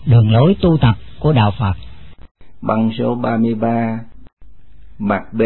Đường lối tu tập của Đạo Phật. Bằng số 33, mặt B.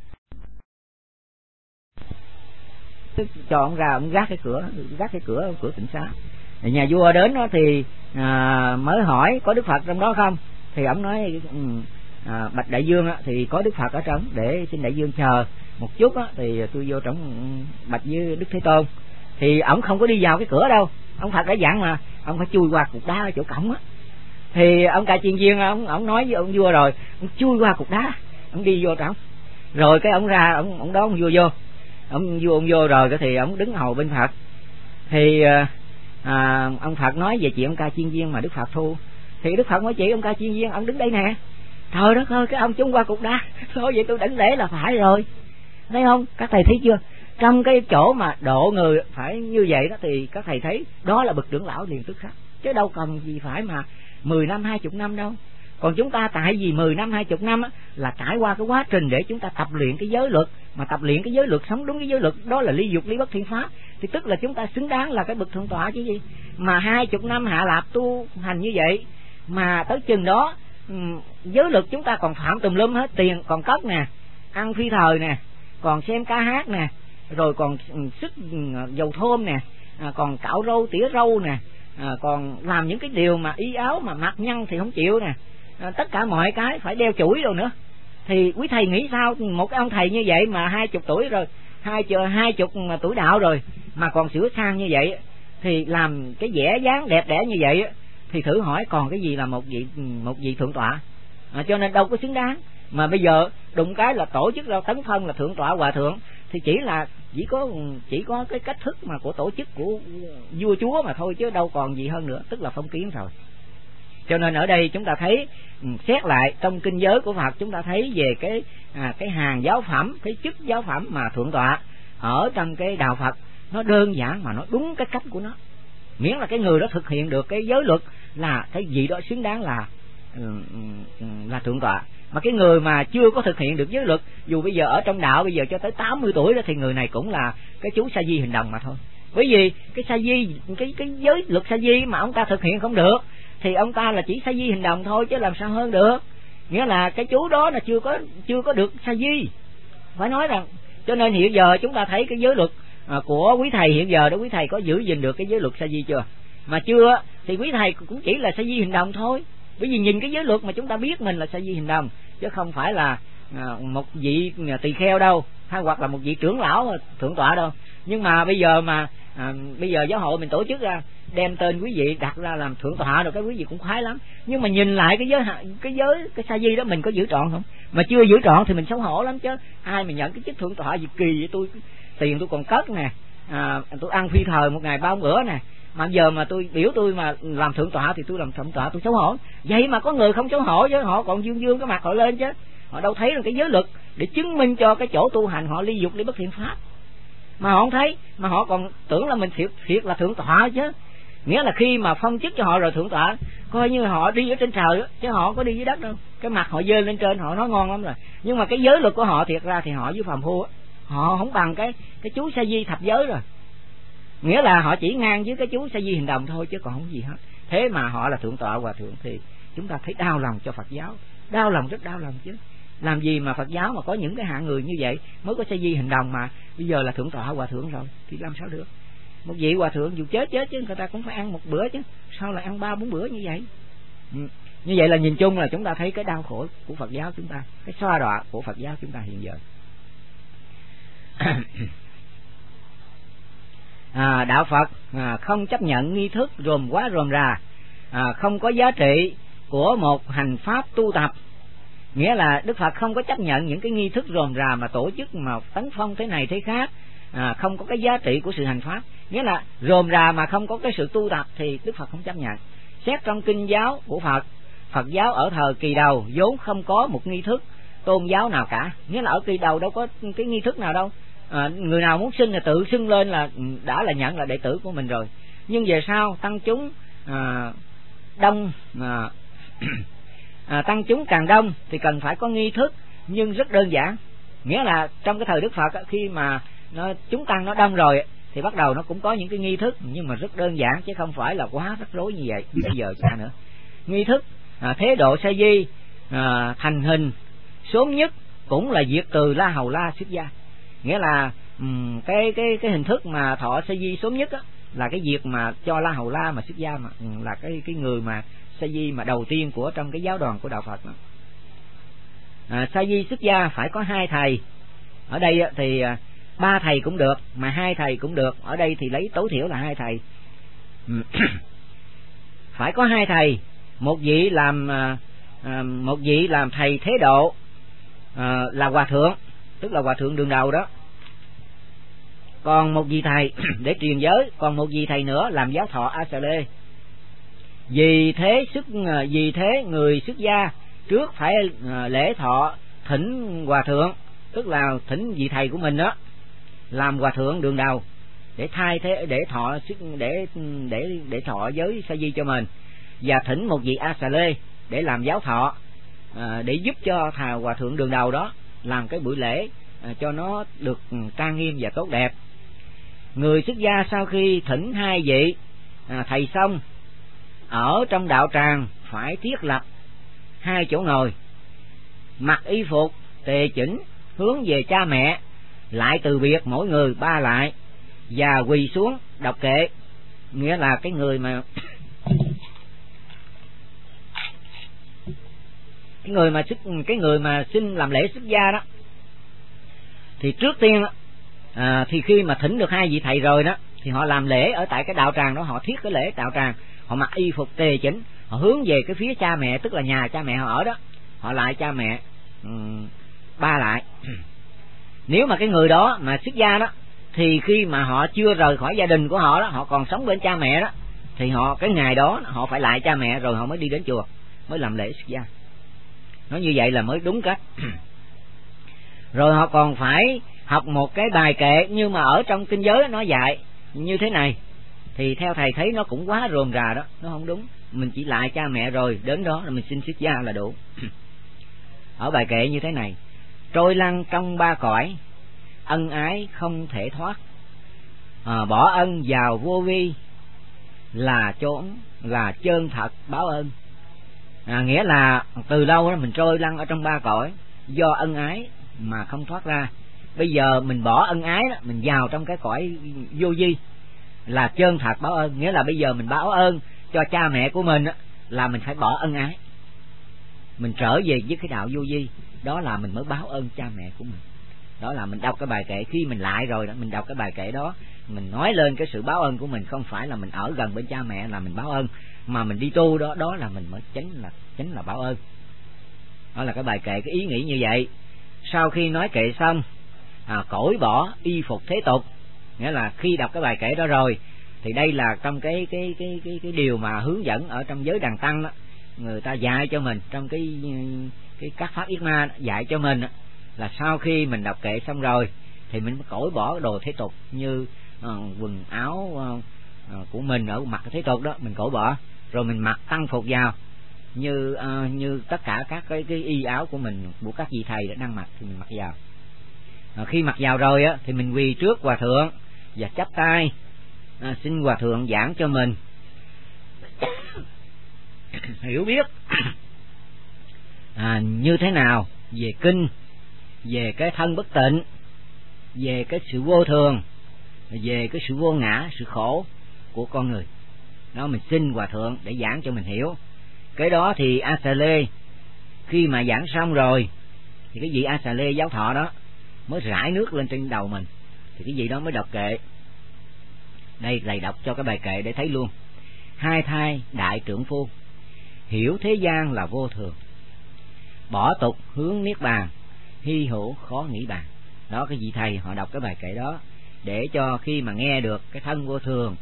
Cho ông ra, ông gác cái cửa tịnh xá. Nhà vua đến đó thì mới hỏi có Đức Phật trong đó không, thì ông nói bạch đại vương thì có Đức Phật ở trong, để xin đại vương chờ một chút thì tôi vô trong bạch với Đức Thế Tôn. Thì ông không có đi vào cái cửa đâu, ông Phật đã dặn mà ông phải chui qua cục đá ở chỗ cổng á. Thì ông Ca Chiên Viên ông nói với ông vua rồi, ông chui qua cục đá, ông đi vô trong, rồi cái ông ra, ông đón ông vua vô. Ông vô rồi thì ông đứng hầu bên Phật. Thì ông Phật nói về chuyện ông Ca Chiên Viên mà Đức Phật thu. Thì Đức Phật nói chị ông Ca Chiên Viên ông đứng đây nè. Trời đất ơi, cái ông trốn qua cục đá. Thôi vậy tôi đảnh lễ là phải rồi. Thấy không? Các thầy thấy chưa? Trong cái chỗ mà độ người phải như vậy đó thì các thầy thấy đó là bậc trưởng lão liền tức khắc. Chứ đâu cần gì phải mà 10 năm 20 năm đâu. Còn chúng ta tại vì 10 năm 20 năm là trải qua cái quá trình để chúng ta tập luyện cái giới luật, mà tập luyện cái giới luật, sống đúng cái giới luật đó là ly dục ly bất thiện pháp, thì tức là chúng ta xứng đáng là cái bậc thượng tọa chứ gì. Mà 20 năm hạ lạp tu hành như vậy mà tới chừng đó giới luật chúng ta còn phạm tùm lum hết, tiền còn cất nè, ăn phi thời nè, còn xem ca hát nè, rồi còn sức dầu thơm nè, còn cạo râu tỉa râu nè, còn làm những cái điều mà y áo mà mặc nhăn thì không chịu nè, tất cả mọi cái phải đeo chuỗi rồi nữa. Thì quý thầy nghĩ sao, một cái ông thầy như vậy mà 20 tuổi rồi, 20 mà tuổi đạo rồi mà còn sửa sang như vậy, thì làm cái vẻ dáng đẹp đẽ như vậy thì thử hỏi còn cái gì là một vị thượng tọa. Cho nên đâu có xứng đáng. Mà bây giờ đụng cái là tổ chức ra tấn phân là thượng tọa hòa thượng, thì chỉ có cái cách thức mà của tổ chức của vua chúa mà thôi, chứ đâu còn gì hơn nữa, tức là phong kiến rồi. Cho nên ở đây chúng ta thấy xét lại trong kinh giới của Phật, chúng ta thấy về cái hàng giáo phẩm, cái chức giáo phẩm mà thượng tọa ở trong cái đạo Phật nó đơn giản mà nó đúng cái cách của nó. Miễn là cái người đó thực hiện được cái giới luật là cái gì đó xứng đáng là thượng tọa. Mà cái người mà chưa có thực hiện được giới luật, dù bây giờ ở trong đạo bây giờ cho tới 80 tuổi đó, thì người này cũng là cái chú sa di hình đồng mà thôi. Bởi vì cái sa di, cái giới luật sa di mà ông ta thực hiện không được thì ông ta là chỉ sa di hình đồng thôi, chứ làm sao hơn được. Nghĩa là cái chú đó là chưa có được sa di, phải nói rằng. Cho nên hiện giờ chúng ta thấy cái giới luật của quý thầy hiện giờ đó, quý thầy có giữ gìn được cái giới luật sa di chưa? Mà chưa thì quý thầy cũng chỉ là sa di hình đồng thôi. Bởi vì nhìn cái giới luật mà chúng ta biết mình là sa di hình đồng, chứ không phải là một vị tỳ kheo đâu, hay hoặc là một vị trưởng lão thượng tọa đâu. Nhưng mà bây giờ giáo hội mình tổ chức ra, đem tên quý vị đặt ra làm thượng tọa rồi, cái quý vị cũng khoái lắm. Nhưng mà nhìn lại cái sa di đó mình có giữ trọn không? Mà chưa giữ trọn thì mình xấu hổ lắm chứ. Ai mà nhận cái chức thượng tọa gì kỳ vậy, tiền tôi còn cất nè, tôi ăn phi thời một ngày 3 bữa nè, mà giờ mà tôi mà làm thượng tọa thì tôi làm thượng tọa tôi xấu hổ. Vậy mà có người không xấu hổ chứ, họ còn dương cái mặt họ lên chứ. Họ đâu thấy được cái giới luật để chứng minh cho cái chỗ tu hành họ ly dục ly bất thiện pháp, mà họ không thấy, mà họ còn tưởng là mình thiệt là thượng tọa chứ. Nghĩa là khi mà phong chức cho họ rồi thượng tọa, coi như họ đi ở trên trời đó, chứ họ không có đi dưới đất đâu. Cái mặt họ dơ lên trên, họ nói ngon lắm rồi. Nhưng mà cái giới luật của họ thiệt ra thì họ dưới phàm phu á, họ không bằng cái chú sa di thập giới rồi. Nghĩa là họ chỉ ngang với cái chú sa di hình đồng thôi, chứ còn không gì hết. Thế mà họ là thượng tọa hòa thượng, thì chúng ta thấy đau lòng cho Phật giáo, đau lòng, rất đau lòng chứ. Làm gì mà Phật giáo mà có những cái hạng người như vậy mới có sa di hình đồng, mà bây giờ là thượng tọa hòa thượng rồi thì làm sao được. Một vị hòa thượng dù chết chứ người ta cũng phải ăn một bữa chứ, sao lại ăn 3-4 bữa như vậy? Như vậy là nhìn chung là chúng ta thấy cái đau khổ của Phật giáo chúng ta, cái xoa đọa của Phật giáo chúng ta hiện giờ. Đạo Phật không chấp nhận nghi thức rườm rà, không có giá trị của một hành pháp tu tập. Nghĩa là Đức Phật không có chấp nhận những cái nghi thức rườm rà mà tổ chức mà tấn phong thế này thế khác, không có cái giá trị của sự hành pháp. Nghĩa là rườm rà mà không có cái sự tu tập thì Đức Phật không chấp nhận. Xét trong kinh giáo của Phật giáo ở thời kỳ đầu vốn không có một nghi thức tôn giáo nào cả. Nghĩa là ở kỳ đầu đâu có cái nghi thức nào đâu. Người nào muốn xưng là tự xưng lên là đã là nhận là đệ tử của mình rồi. Nhưng về sau tăng chúng tăng chúng càng đông thì cần phải có nghi thức, nhưng rất đơn giản. Nghĩa là trong cái thời Đức Phật khi mà chúng tăng nó đông rồi thì bắt đầu nó cũng có những cái nghi thức, nhưng mà rất đơn giản chứ không phải là quá rắc rối như vậy bây giờ xa nữa. nghi thức thế độ sa di thành hình sớm nhất cũng là diệt từ La Hầu La xuất gia. Nghĩa là cái hình thức mà thọ sa di sớm nhất á, là cái việc mà cho La Hầu La mà xuất gia, mà là cái người mà sa di mà đầu tiên của trong cái giáo đoàn của đạo Phật đó. Sa di xuất gia phải có 2 thầy. Ở đây thì 3 thầy cũng được, mà 2 thầy cũng được. Ở đây thì lấy tối thiểu là 2 thầy. Phải có 2 thầy, một vị làm thầy thế độ, là hòa thượng, tức là hòa thượng đường đầu đó. Còn một vị thầy để truyền giới, còn một vị thầy nữa làm giáo thọ A Xà Lê. Vì thế người xuất gia trước phải lễ thọ thỉnh hòa thượng, tức là thỉnh vị thầy của mình đó làm hòa thượng đường đầu để thay thế, để thọ giới sa di cho mình, và thỉnh một vị A Xà Lê để làm giáo thọ, để giúp cho hòa thượng đường đầu đó làm cái buổi lễ cho nó được trang nghiêm và tốt đẹp. Người xuất gia sau khi thỉnh 2 vị thầy xong, ở trong đạo tràng phải thiết lập 2 chỗ ngồi, mặc y phục tề chỉnh, hướng về cha mẹ, lại từ biệt mỗi người 3 lại, và quỳ xuống đọc kệ. Nghĩa là cái người mà xin làm lễ xuất gia đó, thì trước tiên thì khi mà thỉnh được 2 vị thầy rồi đó, thì họ làm lễ ở tại cái đạo tràng đó, họ thiết cái lễ đạo tràng, họ mặc y phục tề chỉnh, họ hướng về cái phía cha mẹ, tức là nhà cha mẹ họ ở đó, họ lại cha mẹ 3 lại. Nếu mà cái người đó mà xuất gia đó, thì khi mà họ chưa rời khỏi gia đình của họ đó, họ còn sống bên cha mẹ đó, thì họ cái ngày đó họ phải lại cha mẹ rồi họ mới đi đến chùa, mới làm lễ xuất gia. Nói như vậy là mới đúng cách. Rồi họ còn phải học một cái bài kệ, nhưng mà ở trong kinh giới nó dạy như thế này, thì theo thầy thấy nó cũng quá rườm rà đó, nó không đúng. Mình chỉ lại cha mẹ rồi đến đó là mình xin xuất gia là đủ. Ở bài kệ như thế này: trôi lăn trong 3 cõi, ân ái không thể thoát, bỏ ân vào vô vi, là chân thật báo ơn. Nghĩa là từ lâu đó mình trôi lăn ở trong 3 cõi do ân ái mà không thoát ra. Bây giờ mình bỏ ân ái đó, mình vào trong cái cõi vô vi, là chân thật báo ơn. Nghĩa là bây giờ mình báo ơn cho cha mẹ của mình đó, là mình phải bỏ ân ái, mình trở về với cái đạo vô vi, đó là mình mới báo ơn cha mẹ của mình. Đó là mình đọc cái bài kệ, khi mình lại rồi đó, mình đọc cái bài kệ đó, mình nói lên cái sự báo ơn của mình, không phải là mình ở gần bên cha mẹ là mình báo ơn, mà mình đi tu đó, đó là mình mới chính là báo ơn. Đó là cái bài kệ, cái ý nghĩ như vậy. Sau khi nói kệ xong, cởi bỏ y phục thế tục, nghĩa là khi đọc cái bài kệ đó rồi, thì đây là trong cái điều mà hướng dẫn ở trong giới Đàn Tăng đó, người ta dạy cho mình trong cái các pháp yết ma dạy cho mình đó, là sau khi mình đọc kệ xong rồi thì mình mới cởi bỏ đồ thế tục, như quần áo của mình ở mặc thế tục đó, mình cởi bỏ, rồi mình mặc tăng phục vào, như tất cả các cái y áo của mình, của các vị thầy đã đang mặc thì mình mặc vào. Khi mặc vào rồi á, thì mình quỳ trước hòa thượng và chắp tay xin hòa thượng giảng cho mình hiểu biết như thế nào về kinh, về cái thân bất tịnh, về cái sự vô thường, về cái sự vô ngã, sự khổ của con người. Đó, mình xin hòa thượng để giảng cho mình hiểu. Cái đó thì A Xà Lê khi mà giảng xong rồi, thì cái vị A Xà Lê giáo thọ đó mới rải nước lên trên đầu mình, thì cái vị đó mới đọc kệ. Đây thầy đọc cho cái bài kệ để thấy luôn. Hai thai đại trượng phu, hiểu thế gian là vô thường, bỏ tục hướng niết bàn, hy hữu khó nghĩ bàn. Đó, cái vị thầy họ đọc cái bài kệ đó để cho khi mà nghe được cái thân vô thường,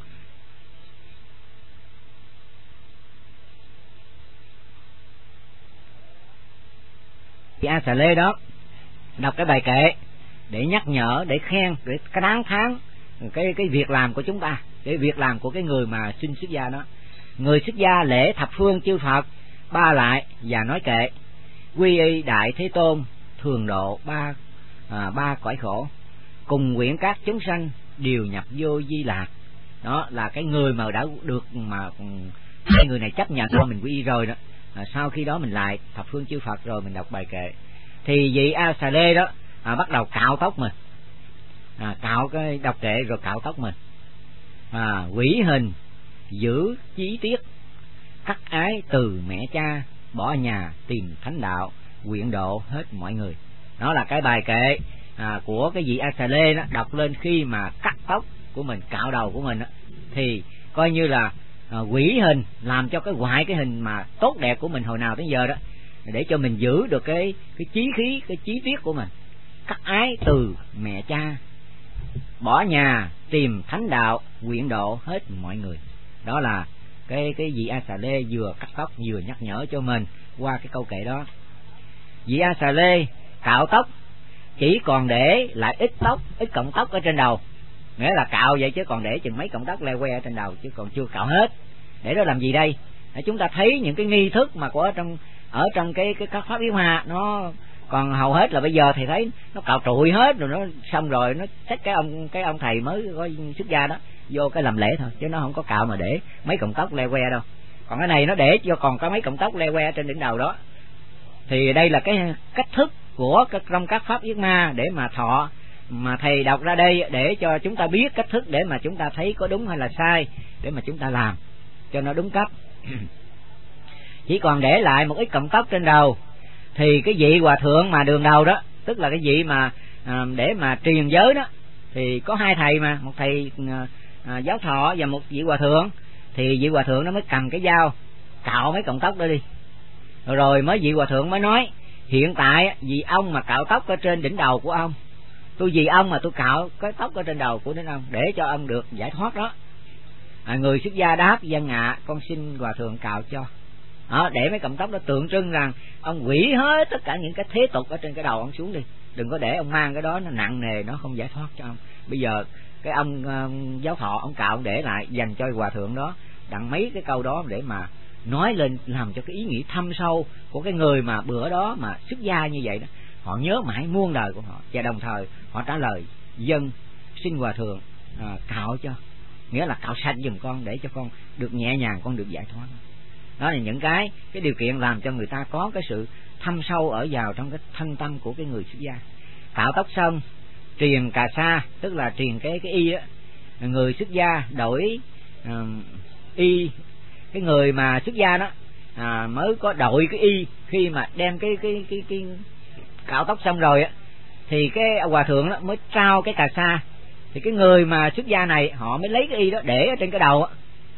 thì A Xà Lê đó đọc cái bài kệ để nhắc nhở, để khen, để cái đáng thán cái việc làm của chúng ta, cái việc làm của cái người mà xin xuất gia đó. Người xuất gia lễ thập phương chư Phật ba lại và nói kệ: quy y đại thế tôn thường độ ba cõi khổ, cùng nguyện các chúng sanh đều nhập vô di lạc. Đó là cái người mà đã được mà hai người này chấp nhận mình quy y rồi đó, sau khi đó mình lại thập phương chư Phật rồi mình đọc bài kệ, thì vị A Xà Lê đó bắt đầu cạo tóc mình, cạo cái đọc kệ rồi cạo tóc mình, quỷ hình giữ chí tiết, cắt ái từ mẹ cha, bỏ nhà tìm thánh đạo, nguyện độ hết mọi người. Đó là cái bài kệ của cái vị A Xà Lê đó, đọc lên khi mà cắt tóc của mình, cạo đầu của mình đó, thì coi như là quỷ hình làm cho cái hoại cái hình mà tốt đẹp của mình hồi nào tới giờ đó, để cho mình giữ được cái chí khí, cái chí tiết của mình. Cắt ái từ mẹ cha, bỏ nhà tìm thánh đạo, nguyện độ hết mọi người. Đó là cái vị A Xà Lê vừa cắt tóc vừa nhắc nhở cho mình qua cái câu kệ đó. Vị A Xà Lê cạo tóc chỉ còn để lại ít tóc, ít cọng tóc ở trên đầu, nghĩa là cạo vậy chứ còn để chừng mấy cọng tóc leo que ở trên đầu, chứ còn chưa cạo hết. Để đó làm gì đây? Để chúng ta thấy những cái nghi thức mà của ở trong cái các pháp yết ma, nó còn hầu hết là bây giờ thầy thấy nó cạo trụi hết rồi, nó xong rồi nó xách cái ông thầy mới có xuất gia đó vô cái làm lễ thôi, chứ nó không có cạo mà để mấy cọng tóc leo que đâu. Còn cái này nó để cho còn có mấy cọng tóc leo que trên đỉnh đầu đó. Thì đây là cái cách thức của trong các pháp yết ma để mà thọ, mà thầy đọc ra đây để cho chúng ta biết cách thức để mà chúng ta thấy có đúng hay là sai, để mà chúng ta làm cho nó đúng cách. Chỉ còn để lại một ít cọng tóc trên đầu, thì cái vị hòa thượng mà đường đầu đó, tức là cái vị mà để mà truyền giới đó, thì có hai thầy mà, một thầy giáo thọ và một vị hòa thượng. Thì vị hòa thượng nó mới cầm cái dao cạo mấy cọng tóc đó đi, rồi mới vị hòa thượng mới nói: hiện tại vì ông mà cạo tóc ở trên đỉnh đầu của ông, tôi vì ông mà tôi cạo cái tóc ở trên đầu của đến ông để cho ông được giải thoát đó. Người xuất gia đáp: dân ạ, con xin hòa thượng cạo cho. Để mấy cọng tóc đó tượng trưng rằng ông hủy hết tất cả những cái thế tục ở trên cái đầu ông xuống đi, đừng có để ông mang cái đó nó nặng nề, nó không giải thoát cho ông. Bây giờ cái ông giáo thọ ông cạo để lại dành cho hòa thượng đó, đặng mấy cái câu đó để mà nói lên, làm cho cái ý nghĩa thâm sâu của cái người mà bữa đó mà xuất gia như vậy đó, họ nhớ mãi muôn đời của họ. Và đồng thời họ trả lời: dân xin hòa thượng cạo cho, nghĩa là cạo sạch giùm con để cho con được nhẹ nhàng, con được giải thoát. Đó là những cái điều kiện làm cho người ta có cái sự thâm sâu ở vào trong cái thanh tâm của cái người xuất gia. Cạo tóc xong truyền cà sa, tức là truyền cái y á. Người xuất gia đổi y, cái người mà xuất gia đó mới có đội cái y. Khi mà đem cái cạo tóc xong rồi á, thì cái hòa thượng đó mới trao cái cà sa, thì cái người mà xuất gia này họ mới lấy cái y đó để ở trên cái đầu á,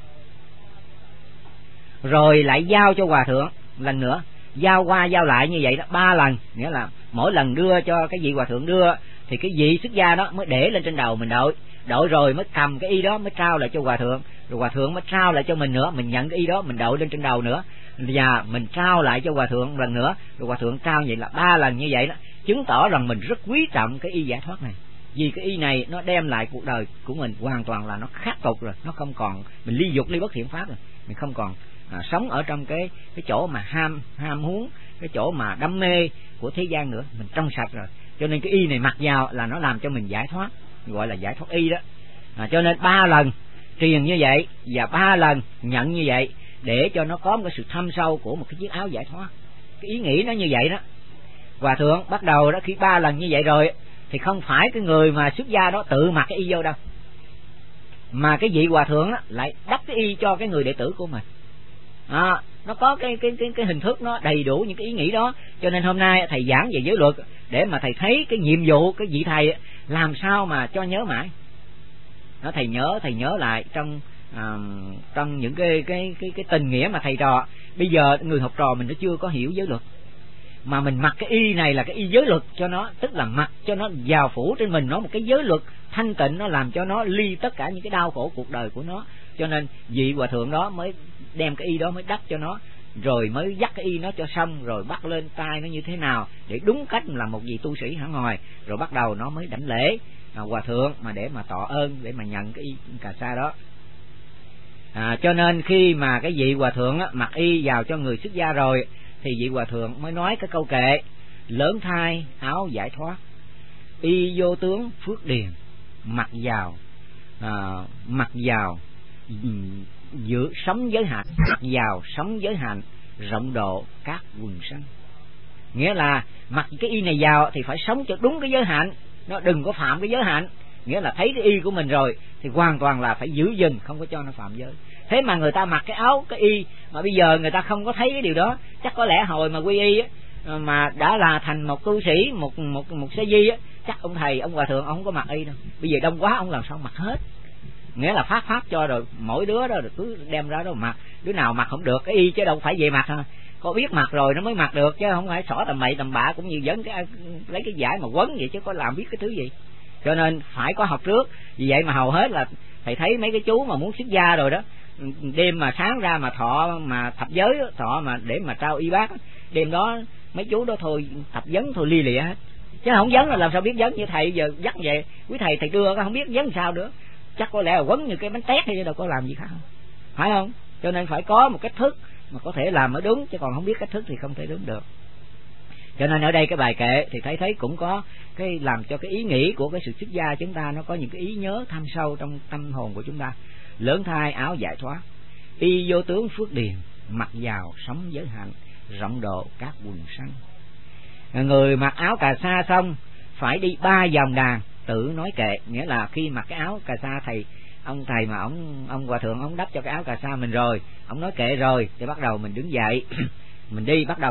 rồi lại giao cho hòa thượng lần nữa, giao qua giao lại như vậy đó 3 lần, nghĩa là mỗi lần đưa cho cái vị hòa thượng đưa, thì cái vị xuất gia đó mới để lên trên đầu mình đội rồi mới cầm cái y đó mới trao lại cho hòa thượng, rồi hòa thượng mới trao lại cho mình nữa, mình nhận cái y đó mình đội lên trên đầu nữa, và mình trao lại cho hòa thượng lần nữa, rồi hòa thượng trao vậy là 3 lần như vậy đó, chứng tỏ rằng mình rất quý trọng cái y giải thoát này. Vì cái y này nó đem lại cuộc đời của mình hoàn toàn là nó khắc phục rồi, nó không còn mình ly dục ly bất thiện pháp rồi, mình không còn sống ở trong cái chỗ mà ham muốn, cái chỗ mà đam mê của thế gian nữa, mình trong sạch rồi. Cho nên cái y này mặc vào là nó làm cho mình giải thoát, gọi là giải thoát y đó. Cho nên 3 lần truyền như vậy và 3 lần nhận như vậy, để cho nó có một cái sự thâm sâu của một cái chiếc áo giải thoát. Cái ý nghĩ nó như vậy đó. Hòa thượng bắt đầu đó, khi 3 lần như vậy rồi thì không phải cái người mà xuất gia đó tự mặc cái y vô đâu, mà cái vị hòa thượng đó lại đắp cái y cho cái người đệ tử của mình. Nó có cái hình thức, nó đầy đủ những cái ý nghĩ đó. Cho nên hôm nay thầy giảng về giới luật để mà thầy thấy cái nhiệm vụ cái vị thầy làm sao mà cho nhớ mãi. Nó thầy nhớ lại trong những cái tình nghĩa mà thầy trò. Bây giờ người học trò mình nó chưa có hiểu giới luật, mà mình mặc cái y này là cái y giới luật cho nó, tức là mặc cho nó vào phủ trên mình nó một cái giới luật thanh tịnh, nó làm cho nó ly tất cả những cái đau khổ cuộc đời của nó. Cho nên vị hòa thượng đó mới đem cái y đó mới đắp cho nó, rồi mới dắt cái y nó cho xong, rồi bắt lên tay nó như thế nào để đúng cách là một vị tu sĩ hẳn hòi, rồi bắt đầu nó mới đảnh lễ hòa thượng mà để mà tỏ ơn, để mà nhận cái y cà sa đó. Cho nên khi mà cái vị hòa thượng mặc y vào cho người xuất gia rồi, thì vị hòa thượng mới nói cái câu kệ: lớn thai áo giải thoát, y vô tướng phước điền, mặc vào sống giới hạnh, mặc dào sống giới hạnh, rộng độ các quần sanh. Nghĩa là mặc cái y này vào thì phải sống cho đúng cái giới hạnh, nó đừng có phạm cái giới hạnh. Nghĩa là thấy cái y của mình rồi thì hoàn toàn là phải giữ gìn, không có cho nó phạm giới. Thế mà người ta mặc cái áo, cái y mà bây giờ người ta không có thấy cái điều đó. Chắc có lẽ hồi mà quy y á, mà đã là thành một cư sĩ, một sa di á, chắc ông thầy, ông hòa thượng ông không có mặc y đâu. Bây giờ đông quá ông làm sao mặc hết. Nghĩa là phát cho rồi mỗi đứa đó rồi cứ đem ra đó mặc, đứa nào mặc không được cái y chứ đâu phải về mặc ha. Có biết mặc rồi nó mới mặc được, chứ không phải xỏ tầm bậy tầm bạ cũng như vấn cái lấy cái giải mà quấn vậy, chứ có làm biết cái thứ gì. Cho nên phải có học trước. Vì vậy mà hầu hết là thầy thấy mấy cái chú mà muốn xuất gia rồi đó, đêm mà sáng ra mà thọ mà thập giới, thọ mà để mà trao y bác, đêm đó mấy chú đó thôi tập vấn thôi lia lịa hết. Chứ không vấn là làm sao biết vấn. Như thầy giờ dắt về quý thầy đưa không biết vấn sao nữa, chắc có lẽ là quấn như cái bánh tét hay đâu có làm gì khác, phải không? Cho nên phải có một cách thức mà có thể làm mới đúng, chứ còn không biết cách thức thì không thể đúng được. Cho nên ở đây cái bài kệ thì thấy cũng có cái làm cho cái ý nghĩ của cái sự xuất gia chúng ta nó có những cái ý nhớ thâm sâu trong tâm hồn của chúng ta. Lớn thai áo giải thoát, y vô tướng phước điền, mặc vào sống giới hạnh, rộng độ các quần sanh. Người mặc áo cà sa xong phải đi 3 vòng đàn tự nói kệ. Nghĩa là khi mặc cái áo cà sa, ông thầy mà ông hòa thượng ông đắp cho cái áo cà sa mình rồi, ông nói kệ rồi thì bắt đầu mình đứng dậy mình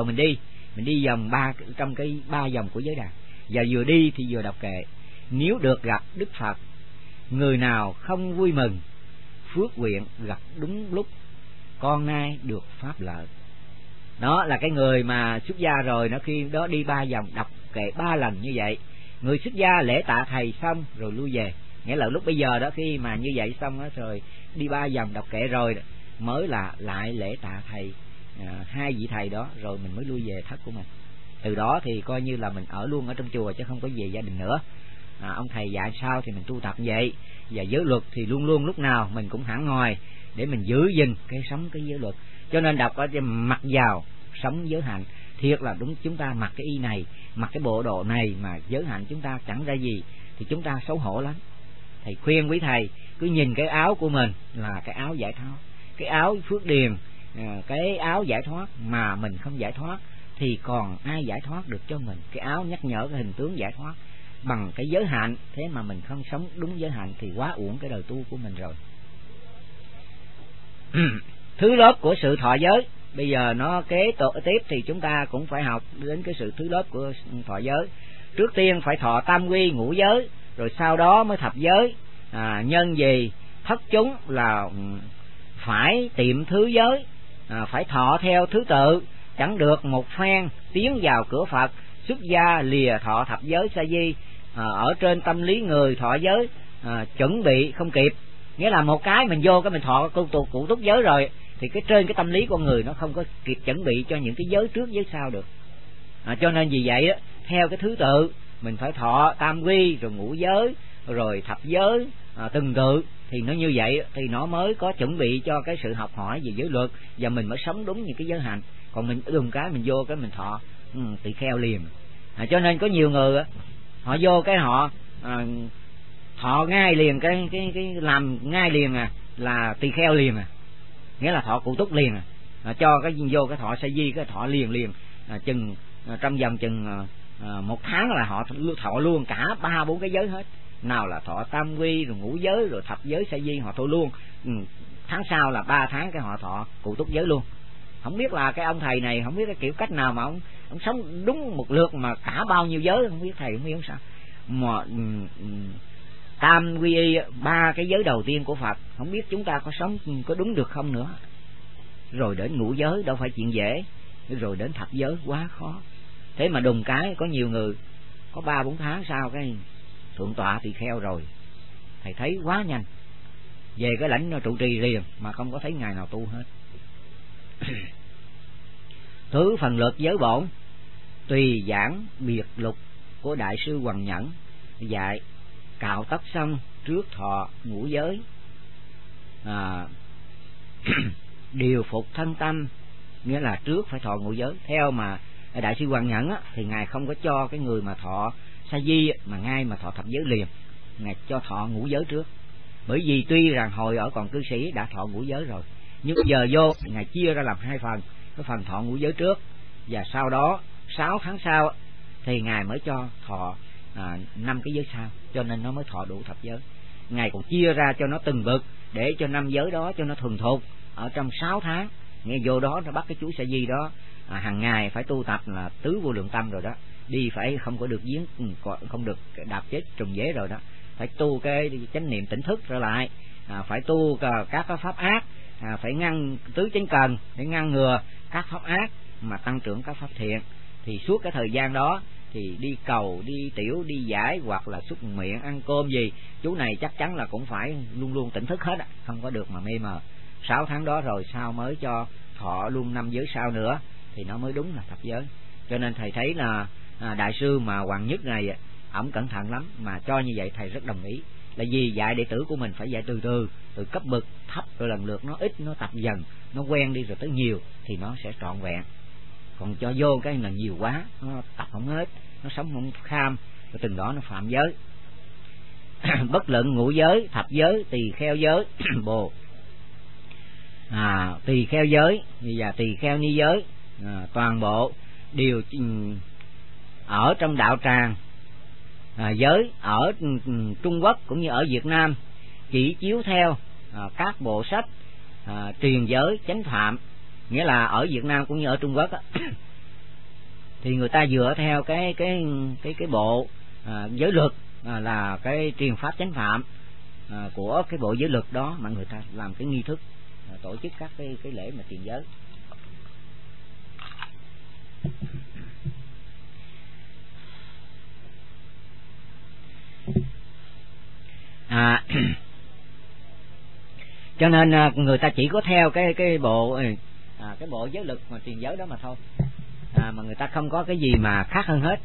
đi vòng trong cái 3 vòng của giới đàn. Và vừa đi thì vừa đọc kệ. Nếu được gặp Đức Phật, người nào không vui mừng, phước nguyện gặp đúng lúc, con nay được pháp lợi. Đó là cái người mà xuất gia rồi, nó khi đó đi 3 vòng đọc kệ 3 lần như vậy. Người xuất gia lễ tạ thầy xong rồi lui về. Nghĩa là lúc bây giờ đó, khi mà như vậy xong đó, rồi đi 3 vòng đọc kệ rồi mới là lại lễ tạ thầy, 2 vị thầy đó, rồi mình mới lui về thất của mình. Từ đó thì coi như là mình ở luôn ở trong chùa chứ không có về gia đình nữa. Ông thầy dạy sao thì mình tu tập vậy. Và giới luật thì luôn luôn lúc nào mình cũng hẳn ngồi để mình giữ gìn cái sống cái giới luật. Cho nên đọc ở mặc vào sống giới hạnh, thiệt là đúng. Chúng ta mặc cái y này, mặc cái bộ đồ này mà giới hạnh chúng ta chẳng ra gì thì chúng ta xấu hổ lắm. Thầy khuyên quý thầy cứ nhìn cái áo của mình là cái áo giải thoát, cái áo phước điền, cái áo giải thoát mà mình không giải thoát thì còn ai giải thoát được cho mình. Cái áo nhắc nhở cái hình tướng giải thoát bằng cái giới hạnh, thế mà mình không sống đúng giới hạnh thì quá uổng cái đời tu của mình rồi. Thứ lớp của sự thọ giới, bây giờ nó kế tiếp thì chúng ta cũng phải học đến cái sự thứ lớp của thọ giới. Trước tiên phải thọ tam quy ngũ giới, rồi sau đó mới thập giới. Nhân gì thất chúng là phải tiệm thứ giới, phải thọ theo thứ tự, chẳng được một phen tiến vào cửa Phật, xuất gia lìa thọ thập giới sa di. Ở trên tâm lý người thọ giới chuẩn bị không kịp. Nghĩa là một cái mình vô cái mình thọ cụ túc giới rồi thì cái trên cái tâm lý con người nó không có kịp chuẩn bị cho những cái giới trước giới sau được. Cho nên vì vậy đó, theo cái thứ tự mình phải thọ tam quy rồi ngũ giới rồi thập giới từng tự, thì nó như vậy thì nó mới có chuẩn bị cho cái sự học hỏi về giới luật và mình mới sống đúng những cái giới hạnh. Còn mình đùng cái mình vô cái mình thọ tỳ kheo liền. Cho nên có nhiều người họ vô cái họ thọ ngay liền cái làm ngay liền là tỳ kheo liền nghĩa là thọ cụ túc liền cho cái vô cái thọ sa di, cái thọ liền chừng trong vòng chừng 1 tháng là họ thọ luôn cả 3-4 cái giới hết. Nào là thọ tam quy rồi ngũ giới rồi thập giới sa di họ thọ luôn. Tháng sau là 3 tháng cái họ thọ cụ túc giới luôn. Không biết là cái ông thầy này không biết cái kiểu cách nào mà ông sống đúng một lượt mà cả bao nhiêu giới, không biết thầy không biết sao mà tam quy y 3 cái giới đầu tiên của Phật, không biết chúng ta có sống có đúng được không nữa. Rồi đến ngũ giới đâu phải chuyện dễ, rồi đến thập giới quá khó. Thế mà đùng cái có nhiều người có 3-4 tháng sau cái thượng tọa tỳ kheo rồi. Thầy thấy quá nhanh, về cái lãnh trụ trì liền mà không có thấy ngày nào tu hết. Thứ phần lượt giới bổn, tùy giảng biệt lục của đại sư Hoằng Nhẫn dạy cạo tất xong trước thọ ngũ giới, điều phục thân tâm, nghĩa là trước phải thọ ngũ giới. Theo mà đại sư Hoằng Nhẫn thì ngài không có cho cái người mà thọ sa di mà ngay mà thọ thập giới liền, ngài cho thọ ngũ giới trước. Bởi vì tuy rằng hồi ở còn cư sĩ đã thọ ngũ giới rồi, nhưng giờ vô Ngài chia ra làm hai phần, cái phần thọ ngũ giới trước, và sau đó 6 tháng sau thì Ngài mới cho thọ 5 cái giới sau, cho nên nó mới thọ đủ thập giới. Ngài còn chia ra cho nó từng bậc để cho 5 giới đó cho nó thuần thục ở trong 6 tháng. Nghe vô đó nó bắt cái chú Sa Di đó hàng ngày phải tu tập là tứ vô lượng tâm rồi đó, đi phải không có được giếng, không được đạp chết trùng dế rồi đó, phải tu cái chánh niệm tỉnh thức trở lại, phải tu các cái pháp ác, phải ngăn tứ chánh cần để ngăn ngừa các pháp ác mà tăng trưởng các pháp thiện. Thì suốt cái thời gian đó thì đi cầu, đi tiểu, đi giải hoặc là xúc miệng, ăn cơm gì, chú này chắc chắn là cũng phải luôn luôn tỉnh thức hết, không có được mà mê mờ. 6 tháng đó rồi sau mới cho thọ luôn 5 giới sau nữa thì nó mới đúng là thập giới. Cho nên thầy thấy là đại sư mà Hoàng Nhất này ổng cẩn thận lắm, mà cho như vậy thầy rất đồng ý. Là vì dạy đệ tử của mình phải dạy từ từ, từ cấp bậc thấp rồi lần lượt nó ít, nó tập dần, nó quen đi rồi tới nhiều thì nó sẽ trọn vẹn. Còn cho vô cái là nhiều quá, nó tập không hết, nó sống không kham, rồi từng đó nó phạm giới. Bất luận ngũ giới, thập giới, tỳ kheo giới, bồ tỳ kheo giới và tỳ kheo ni giới, toàn bộ đều ở trong đạo tràng giới ở Trung Quốc cũng như ở Việt Nam chỉ chiếu theo các bộ sách truyền giới chánh phạm. Nghĩa là ở Việt Nam cũng như ở Trung Quốc thì người ta dựa theo cái bộ giới luật là cái truyền pháp chánh phạm của cái bộ giới luật đó mà người ta làm cái nghi thức tổ chức các cái lễ mà truyền giới. Cho nên người ta chỉ có theo cái bộ giới luật mà truyền giới đó mà thôi, mà người ta không có cái gì mà khác hơn hết.